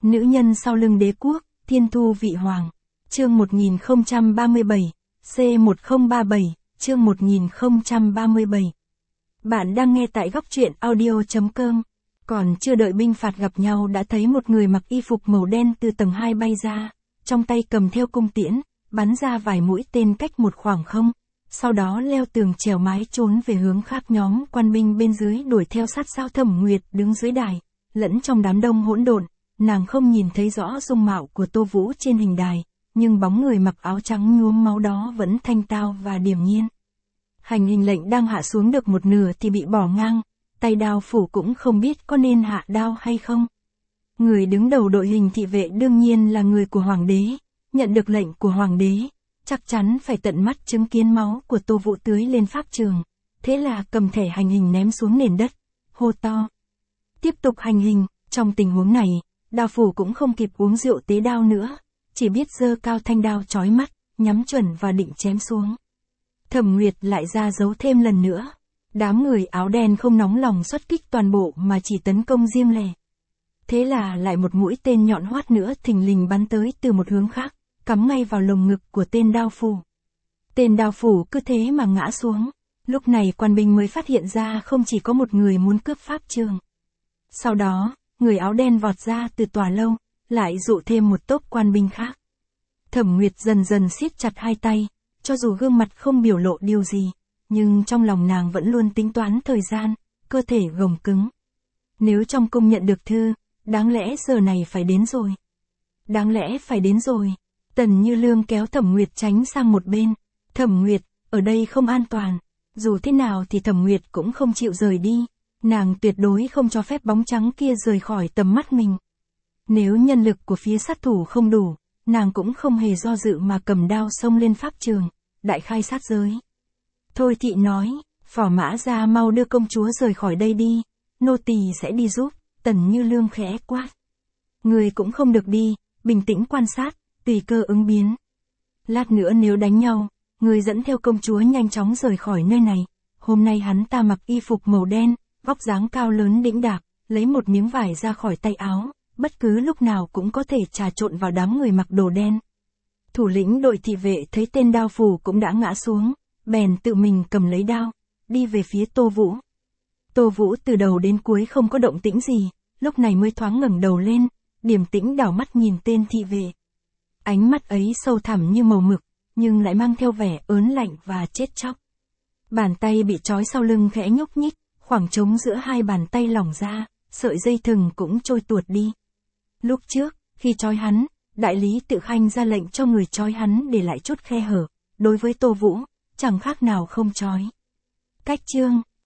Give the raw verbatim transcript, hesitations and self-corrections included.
Nữ nhân sau lưng đế quốc, thiên thu vị hoàng. Chương một nghìn không trăm ba mươi bảy, C một không ba bảy, chương một nghìn không trăm ba mươi bảy. Bạn đang nghe tại góc truyện audio chấm com. Còn chưa đợi binh phạt gặp nhau đã thấy một người mặc y phục màu đen từ tầng hai bay ra, trong tay cầm theo cung tiễn, bắn ra vài mũi tên cách một khoảng không, sau đó leo tường trèo mái trốn về hướng khác. Nhóm quan binh bên dưới đuổi theo sát sao. Thẩm Nguyệt đứng dưới đài, lẫn trong đám đông hỗn độn, nàng không nhìn thấy rõ dung mạo của Tô Vũ trên hình đài, nhưng bóng người mặc áo trắng nhuốm máu đó vẫn thanh tao và điềm nhiên. Hành hình lệnh đang hạ xuống được một nửa thì bị bỏ ngang, tay đao phủ cũng không biết có nên hạ đao hay không. Người đứng đầu đội hình thị vệ đương nhiên là người của hoàng đế, nhận được lệnh của hoàng đế, chắc chắn phải tận mắt chứng kiến máu của Tô Vũ tưới lên pháp trường, thế là cầm thẻ hành hình ném xuống nền đất, hô to. Tiếp tục hành hình. Trong tình huống này, đao phủ cũng không kịp uống rượu tế đao nữa, chỉ biết giơ cao thanh đao chói mắt, nhắm chuẩn và định chém xuống. Thẩm Nguyệt lại ra dấu thêm lần nữa. Đám người áo đen không nóng lòng xuất kích toàn bộ mà chỉ tấn công riêng lẻ. Thế là lại một mũi tên nhọn hoắt nữa thình lình bắn tới từ một hướng khác, cắm ngay vào lồng ngực của tên đao phủ. Tên đao phủ cứ thế mà ngã xuống. Lúc này quan binh mới phát hiện ra không chỉ có một người muốn cướp pháp trường. Sau đó, người áo đen vọt ra từ tòa lâu, lại dụ thêm một tốp quan binh khác. Thẩm Nguyệt dần dần siết chặt hai tay, cho dù gương mặt không biểu lộ điều gì, nhưng trong lòng nàng vẫn luôn tính toán thời gian, cơ thể gồng cứng. Nếu trong cung nhận được thư, đáng lẽ giờ này phải đến rồi. Đáng lẽ phải đến rồi. Tần Như Lương kéo Thẩm Nguyệt tránh sang một bên. Thẩm Nguyệt, ở đây không an toàn. Dù thế nào thì Thẩm Nguyệt cũng không chịu rời đi. Nàng tuyệt đối không cho phép bóng trắng kia rời khỏi tầm mắt mình. Nếu nhân lực của phía sát thủ không đủ, nàng cũng không hề do dự mà cầm đao xông lên pháp trường, đại khai sát giới. Thôi thị nói, phò mã ra mau đưa công chúa rời khỏi đây đi, nô tỳ sẽ đi giúp. Tần Như Lương khẽ quát. Người cũng không được đi, bình tĩnh quan sát, tùy cơ ứng biến. Lát nữa nếu đánh nhau, người dẫn theo công chúa nhanh chóng rời khỏi nơi này. Hôm nay hắn ta mặc y phục màu đen, vóc dáng cao lớn đĩnh đạc, lấy một miếng vải ra khỏi tay áo, bất cứ lúc nào cũng có thể trà trộn vào đám người mặc đồ đen. Thủ lĩnh đội thị vệ thấy tên đao phủ cũng đã ngã xuống, bèn tự mình cầm lấy đao, đi về phía Tô Vũ. Tô Vũ từ đầu đến cuối không có động tĩnh gì, lúc này mới thoáng ngẩng đầu lên, điềm tĩnh đảo mắt nhìn tên thị vệ. Ánh mắt ấy sâu thẳm như màu mực, nhưng lại mang theo vẻ ớn lạnh và chết chóc. Bàn tay bị trói sau lưng khẽ nhúc nhích, khoảng trống giữa hai bàn tay lỏng ra, sợi dây thừng cũng trôi tuột đi. Lúc trước, khi trói hắn, đại lý Tự Khanh ra lệnh cho người trói hắn để lại chút khe hở, đối với Tô Vũ, chẳng khác nào không trói. Cách chương,